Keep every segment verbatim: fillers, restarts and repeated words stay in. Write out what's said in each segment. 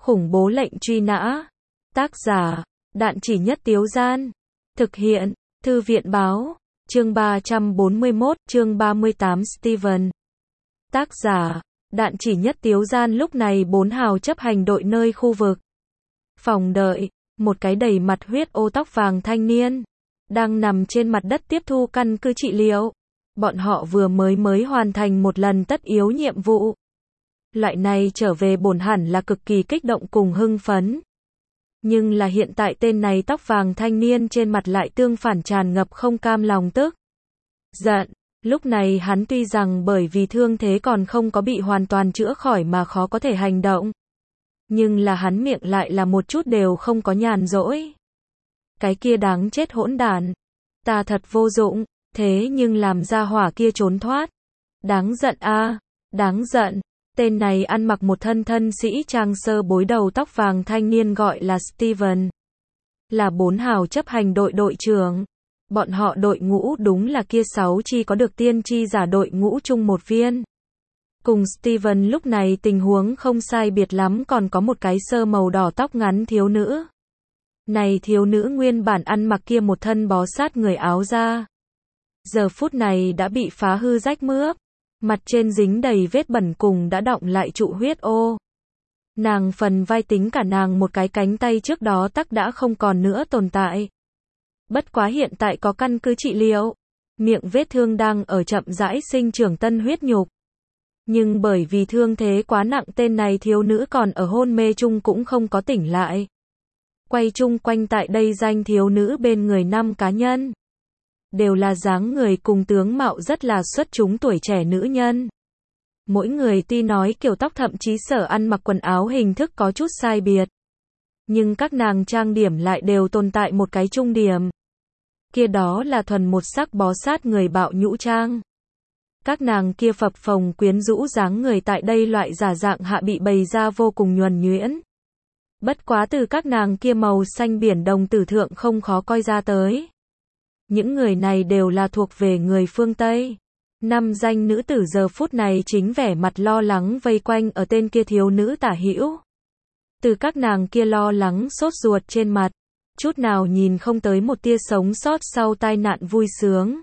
Khủng bố lệnh truy nã. Tác giả, Đạn Chỉ Nhất Tiếu Gian. Thực hiện, Thư viện Báo. Chương ba trăm bốn mươi mốt, chương ba mươi tám Steven. Tác giả, Đạn Chỉ Nhất Tiếu Gian. Lúc này bốn hào chấp hành đội nơi khu vực phòng đợi, một cái đầy mặt huyết ô tóc vàng thanh niên đang nằm trên mặt đất tiếp thu căn cứ trị liệu. Bọn họ vừa mới mới hoàn thành một lần tất yếu nhiệm vụ. Loại này trở về bổn hẳn là cực kỳ kích động cùng hưng phấn. Nhưng là hiện tại tên này tóc vàng thanh niên trên mặt lại tương phản tràn ngập không cam lòng tức giận. Lúc này hắn tuy rằng bởi vì thương thế còn không có bị hoàn toàn chữa khỏi mà khó có thể hành động. Nhưng là hắn miệng lại là một chút đều không có nhàn rỗi. Cái kia đáng chết hỗn đản. Ta thật vô dụng, thế nhưng làm ra hỏa kia trốn thoát. Đáng giận a, à, đáng giận. Tên này ăn mặc một thân thân sĩ trang sơ bối đầu tóc vàng thanh niên gọi là Steven. Là bốn hào chấp hành đội đội trưởng. Bọn họ đội ngũ đúng là kia sáu chi có được tiên tri giả đội ngũ chung một viên. Cùng Steven lúc này tình huống không sai biệt lắm, còn có một cái sơ màu đỏ tóc ngắn thiếu nữ. Này thiếu nữ nguyên bản ăn mặc kia một thân bó sát người áo da. Giờ phút này đã bị phá hư rách mướp. Mặt trên dính đầy vết bẩn cùng đã đọng lại trụ huyết ô. Nàng phần vai tính cả nàng một cái cánh tay trước đó tắc đã không còn nữa tồn tại. Bất quá hiện tại có căn cứ trị liệu. Miệng vết thương đang ở chậm rãi sinh trưởng tân huyết nhục. Nhưng bởi vì thương thế quá nặng, tên này thiếu nữ còn ở hôn mê chung cũng không có tỉnh lại. Quay chung quanh tại đây danh thiếu nữ bên người năm cá nhân. Đều là dáng người cùng tướng mạo rất là xuất chúng tuổi trẻ nữ nhân. Mỗi người tuy nói kiểu tóc thậm chí sở ăn mặc quần áo hình thức có chút sai biệt. Nhưng các nàng trang điểm lại đều tồn tại một cái trung điểm. Kia đó là thuần một sắc bó sát người bạo nhũ trang. Các nàng kia phập phồng quyến rũ dáng người tại đây loại giả dạng hạ bị bày ra vô cùng nhuần nhuyễn. Bất quá từ các nàng kia màu xanh biển đồng tử thượng không khó coi ra tới. Những người này đều là thuộc về người phương Tây. Năm danh nữ tử giờ phút này chính vẻ mặt lo lắng vây quanh ở tên kia thiếu nữ tả hữu. Từ các nàng kia lo lắng sốt ruột trên mặt, chút nào nhìn không tới một tia sống sót sau tai nạn vui sướng.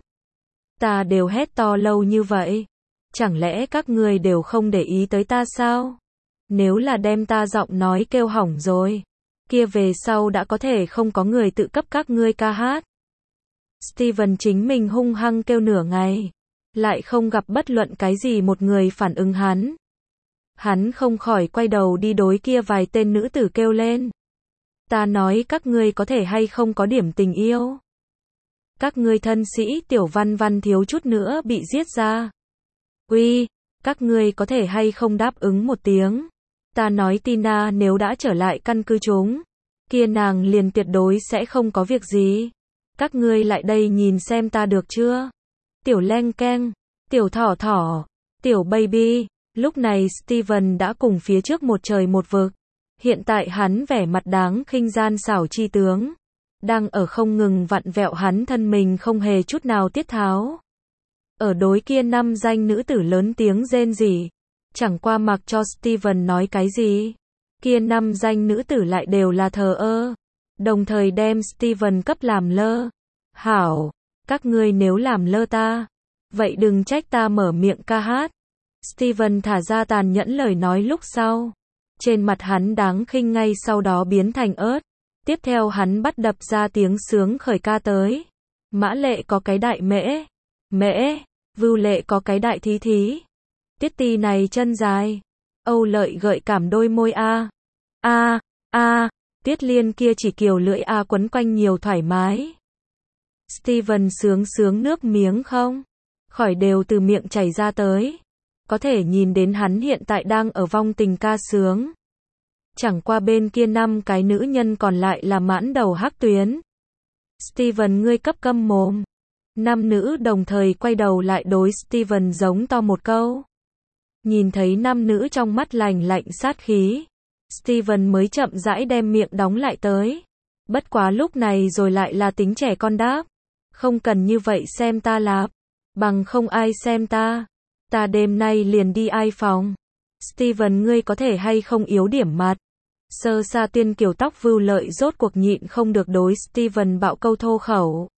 Ta đều hét to lâu như vậy. Chẳng lẽ các ngươi đều không để ý tới ta sao? Nếu là đem ta giọng nói kêu hỏng rồi, kia về sau đã có thể không có người tự cấp các ngươi ca hát. Steven chính mình hung hăng kêu nửa ngày, lại không gặp bất luận cái gì một người phản ứng hắn. Hắn không khỏi quay đầu đi đối kia vài tên nữ tử kêu lên. Ta nói các ngươi có thể hay không có điểm tình yêu. Các ngươi thân sĩ tiểu văn văn thiếu chút nữa bị giết ra. Uy, các ngươi có thể hay không đáp ứng một tiếng. Ta nói Tina nếu đã trở lại căn cứ chúng, kia nàng liền tuyệt đối sẽ không có việc gì. Các ngươi lại đây nhìn xem ta được chưa? Tiểu leng keng, tiểu thỏ thỏ, tiểu baby. Lúc này Steven đã cùng phía trước một trời một vực. Hiện tại hắn vẻ mặt đáng khinh gian xảo chi tướng. Đang ở không ngừng vặn vẹo hắn thân mình không hề chút nào tiết tháo. Ở đối kia năm danh nữ tử lớn tiếng rên rỉ. Chẳng qua mặc cho Steven nói cái gì. Kia năm danh nữ tử lại đều là thờ ơ. Đồng thời đem Steven cấp làm lơ. Hảo, các ngươi nếu làm lơ ta, vậy đừng trách ta mở miệng ca hát. Steven thả ra tàn nhẫn lời nói lúc sau. Trên mặt hắn đáng khinh ngay sau đó biến thành ớt. Tiếp theo hắn bắt đập ra tiếng sướng khởi ca tới. Mã lệ có cái đại mễ, mễ, vưu lệ có cái đại thí thí. Tiết tì này chân dài, Âu lợi gợi cảm đôi môi a. A, a, Tiết liên kia chỉ kiều lưỡi a quấn quanh nhiều thoải mái. Steven sướng sướng nước miếng không khỏi đều từ miệng chảy ra tới. Có thể nhìn đến hắn hiện tại đang ở vong tình ca sướng. Chẳng qua bên kia năm cái nữ nhân còn lại là mãn đầu hắc tuyến. Steven ngươi cấp câm mồm. Năm nữ đồng thời quay đầu lại đối Steven giống to một câu. Nhìn thấy năm nữ trong mắt lạnh lạnh sát khí, Steven mới chậm rãi đem miệng đóng lại tới. Bất quá lúc này rồi lại là tính trẻ con đáp. Không cần như vậy xem ta lạp. Bằng không ai xem ta. Ta đêm nay liền đi ai phòng. Steven ngươi có thể hay không yếu điểm mặt. Sơ sa tiên kiểu tóc Vưu Lợi rốt cuộc nhịn không được đối Steven bạo câu thô khẩu.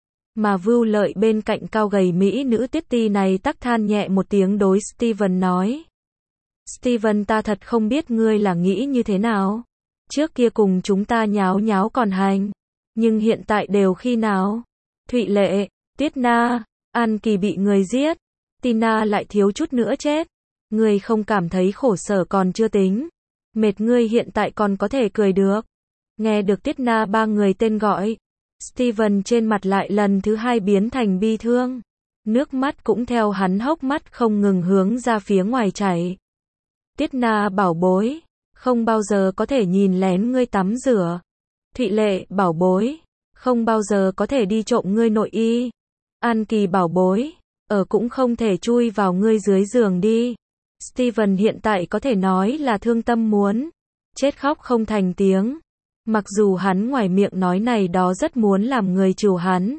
Mà Vưu Lợi bên cạnh cao gầy mỹ nữ Tiết Ti này tắc than nhẹ một tiếng đối Steven nói. Steven, ta thật không biết ngươi là nghĩ như thế nào. Trước kia cùng chúng ta nháo nháo còn hành. Nhưng hiện tại đều khi nào? Thụy Lệ, Tiết Na, An Kỳ bị người giết. Tina lại thiếu chút nữa chết. Ngươi không cảm thấy khổ sở còn chưa tính. Mệt ngươi hiện tại còn có thể cười được. Nghe được Tiết Na ba người tên gọi. Steven trên mặt lại lần thứ hai biến thành bi thương. Nước mắt cũng theo hắn hốc mắt không ngừng hướng ra phía ngoài chảy. Tiết Na bảo bối, không bao giờ có thể nhìn lén ngươi tắm rửa. Thụy Lệ bảo bối, không bao giờ có thể đi trộm ngươi nội y. An Kỳ bảo bối, ở cũng không thể chui vào ngươi dưới giường đi. Steven hiện tại có thể nói là thương tâm muốn chết khóc không thành tiếng. Mặc dù hắn ngoài miệng nói này đó rất muốn làm người chiều hắn.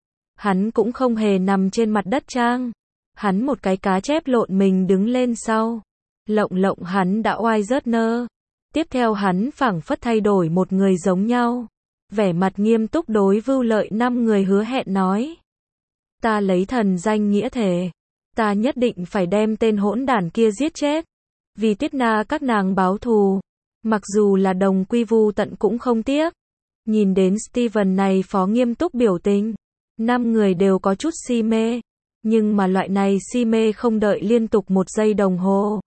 Hắn cũng không hề nằm trên mặt đất trang. Hắn một cái cá chép lộn mình đứng lên sau. Lộng lộng hắn đã oai rớt nơ. Tiếp theo hắn phảng phất thay đổi một người giống nhau. Vẻ mặt nghiêm túc đối Vưu Lợi năm người hứa hẹn nói. Ta lấy thần danh nghĩa thề. Ta nhất định phải đem tên hỗn đản kia giết chết. Vì Tiết Na các nàng báo thù. Mặc dù là đồng quy vu tận cũng không tiếc. Nhìn đến Steven này phó nghiêm túc biểu tình. Năm người đều có chút si mê. Nhưng mà loại này si mê không đợi liên tục một giây đồng hồ.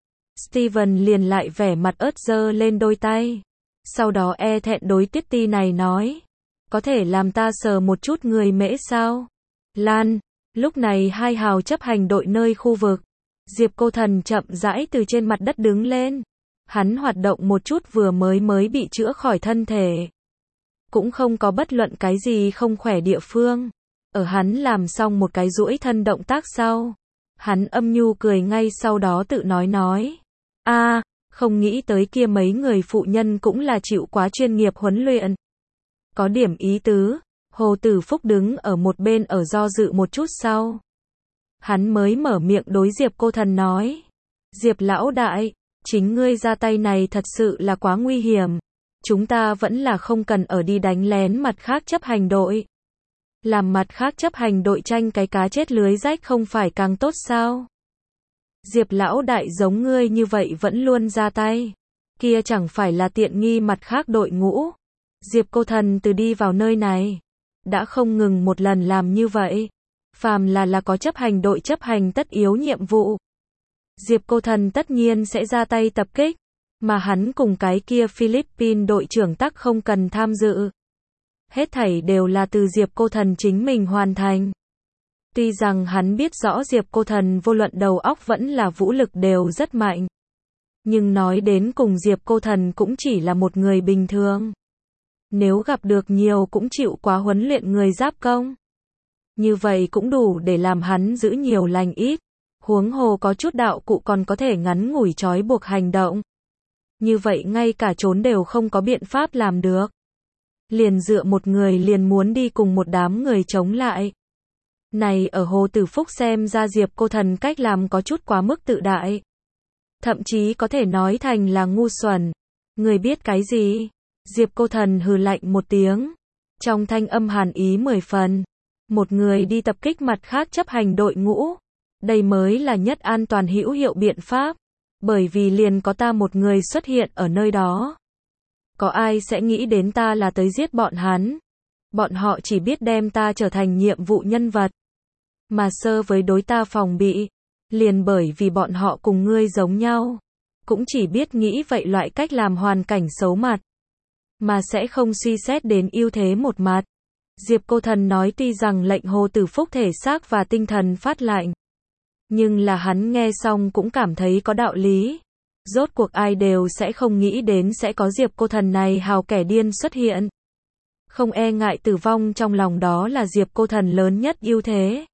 Steven liền lại vẻ mặt ớt giơ lên đôi tay. Sau đó e thẹn đối Tiết Ti này nói. Có thể làm ta sờ một chút người mễ sao? Lan. Lúc này hai hào chấp hành đội nơi khu vực. Diệp Cô Thần chậm rãi từ trên mặt đất đứng lên. Hắn hoạt động một chút vừa mới mới bị chữa khỏi thân thể. Cũng không có bất luận cái gì không khỏe địa phương. Ở hắn làm xong một cái duỗi thân động tác sau. Hắn âm nhu cười ngay sau đó tự nói nói. a à, không nghĩ tới kia mấy người phụ nhân cũng là chịu quá chuyên nghiệp huấn luyện. Có điểm ý tứ. Hồ Tử Phúc đứng ở một bên ở do dự một chút sau. Hắn mới mở miệng đối Diệp Cô Thần nói. Diệp lão đại, chính ngươi ra tay này thật sự là quá nguy hiểm. Chúng ta vẫn là không cần ở đi đánh lén mặt khác chấp hành đội. Làm mặt khác chấp hành đội tranh cái cá chết lưới rách không phải càng tốt sao? Diệp lão đại giống ngươi như vậy vẫn luôn ra tay. Kia chẳng phải là tiện nghi mặt khác đội ngũ. Diệp Cô Thần từ đi vào nơi này. Đã không ngừng một lần làm như vậy. Phàm là là có chấp hành đội chấp hành tất yếu nhiệm vụ. Diệp Cô Thần tất nhiên sẽ ra tay tập kích. Mà hắn cùng cái kia Philippines đội trưởng tắc không cần tham dự. Hết thảy đều là từ Diệp Cô Thần chính mình hoàn thành. Tuy rằng hắn biết rõ Diệp Cô Thần vô luận đầu óc vẫn là vũ lực đều rất mạnh. Nhưng nói đến cùng Diệp Cô Thần cũng chỉ là một người bình thường. Nếu gặp được nhiều cũng chịu quá huấn luyện người giáp công. Như vậy cũng đủ để làm hắn giữ nhiều lành ít. Huống hồ có chút đạo cụ còn có thể ngắn ngủi trói buộc hành động. Như vậy ngay cả trốn đều không có biện pháp làm được. Liền dựa một người liền muốn đi cùng một đám người chống lại. Này ở Hồ Tử Phúc xem ra Diệp Cô Thần cách làm có chút quá mức tự đại. Thậm chí có thể nói thành là ngu xuẩn. Người biết cái gì? Diệp Cô Thần hừ lạnh một tiếng. Trong thanh âm hàn ý mười phần. Một người đi tập kích mặt khác chấp hành đội ngũ. Đây mới là nhất an toàn hữu hiệu biện pháp. Bởi vì liền có ta một người xuất hiện ở nơi đó. Có ai sẽ nghĩ đến ta là tới giết bọn hắn. Bọn họ chỉ biết đem ta trở thành nhiệm vụ nhân vật. Mà sơ với đối ta phòng bị. Liền bởi vì bọn họ cùng ngươi giống nhau. Cũng chỉ biết nghĩ vậy loại cách làm hoàn cảnh xấu mặt. Mà sẽ không suy xét đến ưu thế một mặt. Diệp Cô Thần nói tuy rằng lệnh Hồ Tử Phúc thể xác và tinh thần phát lạnh. Nhưng là hắn nghe xong cũng cảm thấy có đạo lý. Rốt cuộc ai đều sẽ không nghĩ đến sẽ có Diệp Cô Thần này hào kẻ điên xuất hiện. Không e ngại tử vong trong lòng đó là Diệp Cô Thần lớn nhất ưu thế.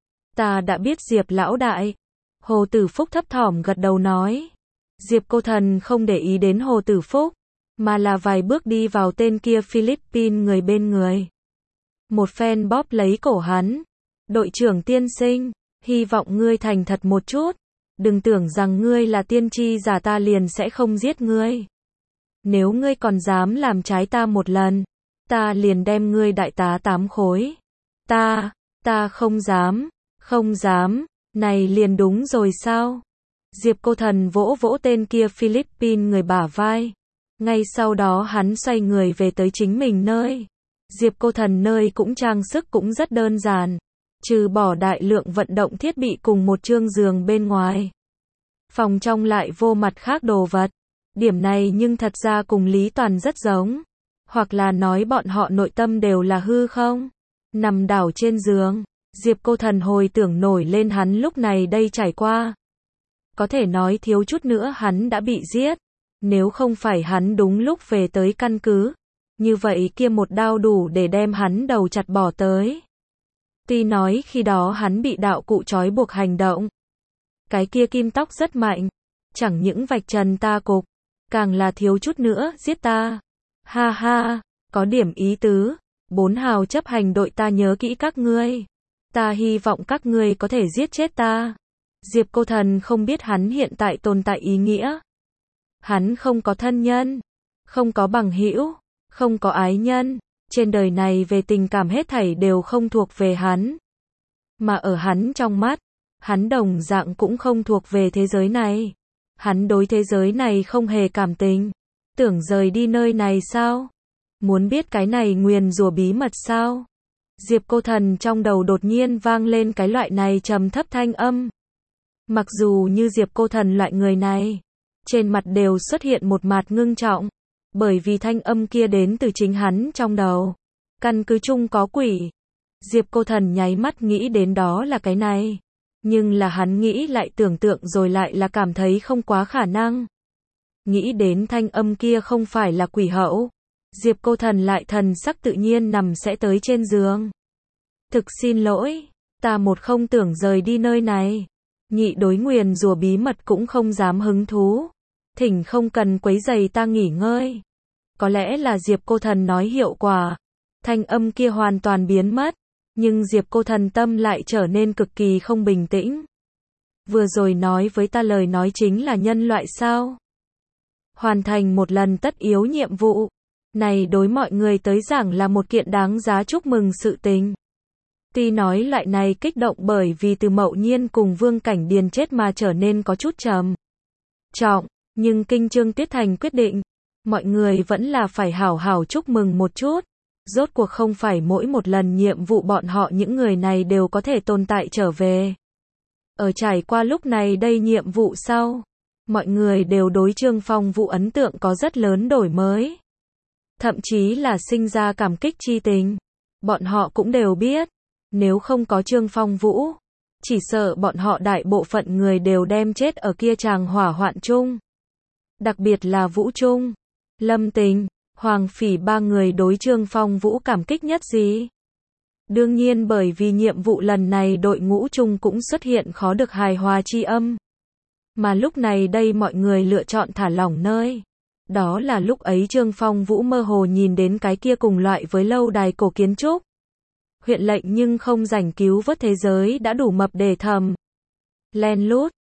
Ta đã biết Diệp lão đại. Hồ Tử Phúc thấp thỏm gật đầu nói. Diệp Cô Thần không để ý đến Hồ Tử Phúc. Mà là vài bước đi vào tên kia Philippines người bên người. Một phen bóp lấy cổ hắn. Đội trưởng tiên sinh. Hy vọng ngươi thành thật một chút. Đừng tưởng rằng ngươi là tiên tri giả ta liền sẽ không giết ngươi. Nếu ngươi còn dám làm trái ta một lần, ta liền đem ngươi đại tá tám khối. Ta, ta không dám, không dám, này liền đúng rồi sao? Diệp Cô Thần vỗ vỗ tên kia Philippines người bả vai. Ngay sau đó hắn xoay người về tới chính mình nơi. Diệp Cô Thần nơi cũng trang sức cũng rất đơn giản, trừ bỏ đại lượng vận động thiết bị cùng một chương giường bên ngoài. Phòng trong lại vô mặt khác đồ vật. Điểm này nhưng thật ra cùng Lý Toàn rất giống. Hoặc là nói bọn họ nội tâm đều là hư không? Nằm đảo trên giường, Diệp Cô Thần hồi tưởng nổi lên hắn lúc này đây trải qua. Có thể nói thiếu chút nữa hắn đã bị giết. Nếu không phải hắn đúng lúc về tới căn cứ, như vậy kia một đao đủ để đem hắn đầu chặt bỏ tới. Tuy nói khi đó hắn bị đạo cụ trói buộc hành động. Cái kia kim tóc rất mạnh, chẳng những vạch trần ta cục, càng là thiếu chút nữa giết ta. Ha ha, có điểm ý tứ. Bốn hào chấp hành đội ta nhớ kỹ các ngươi. Ta hy vọng các ngươi có thể giết chết ta. Diệp Cô Thần không biết hắn hiện tại tồn tại ý nghĩa. Hắn không có thân nhân, không có bằng hữu, không có ái nhân. Trên đời này về tình cảm hết thảy đều không thuộc về hắn. Mà ở hắn trong mắt, hắn đồng dạng cũng không thuộc về thế giới này. Hắn đối thế giới này không hề cảm tình. Tưởng rời đi nơi này sao? Muốn biết cái này nguyền rủa bí mật sao? Diệp Cô Thần trong đầu đột nhiên vang lên cái loại này trầm thấp thanh âm. Mặc dù như Diệp Cô Thần loại người này, trên mặt đều xuất hiện một mặt ngưng trọng, bởi vì thanh âm kia đến từ chính hắn trong đầu. Căn cứ chung có quỷ. Diệp Cô Thần nháy mắt nghĩ đến đó là cái này. Nhưng là hắn nghĩ lại tưởng tượng rồi lại là cảm thấy không quá khả năng. Nghĩ đến thanh âm kia không phải là quỷ hậu. Diệp Cô Thần lại thần sắc tự nhiên nằm sẽ tới trên giường. Thực xin lỗi, ta một không tưởng rời đi nơi này. Nhị đối nguyền rủa bí mật cũng không dám hứng thú. Thỉnh không cần quấy rầy ta nghỉ ngơi. Có lẽ là Diệp Cô Thần nói hiệu quả. Thanh âm kia hoàn toàn biến mất. Nhưng Diệp Cô Thần tâm lại trở nên cực kỳ không bình tĩnh. Vừa rồi nói với ta lời nói chính là nhân loại sao? Hoàn thành một lần tất yếu nhiệm vụ. Này đối mọi người tới giảng là một kiện đáng giá chúc mừng sự tình. Tuy nói loại này kích động bởi vì từ Mậu Nhiên cùng Vương Cảnh Điền chết mà trở nên có chút trầm trọng, nhưng kinh Trương Tuyết Thành quyết định, mọi người vẫn là phải hảo hảo chúc mừng một chút. Rốt cuộc không phải mỗi một lần nhiệm vụ bọn họ những người này đều có thể tồn tại trở về. Ở trải qua lúc này đây nhiệm vụ sau, mọi người đều đối Trương Phong Vũ ấn tượng có rất lớn đổi mới. Thậm chí là sinh ra cảm kích chi tình. Bọn họ cũng đều biết, nếu không có Trương Phong Vũ, chỉ sợ bọn họ đại bộ phận người đều đem chết ở kia tràng hỏa hoạn chung. Đặc biệt là Vũ Trung, Lâm Tình, Hoàng Phỉ ba người đối Trương Phong Vũ cảm kích nhất gì? Đương nhiên bởi vì nhiệm vụ lần này đội ngũ chung cũng xuất hiện khó được hài hòa chi âm. Mà lúc này đây mọi người lựa chọn thả lỏng nơi. Đó là lúc ấy Trương Phong Vũ mơ hồ nhìn đến cái kia cùng loại với lâu đài cổ kiến trúc. Huyện lệnh nhưng không rảnh cứu vớt thế giới đã đủ mập để thầm. Len lút,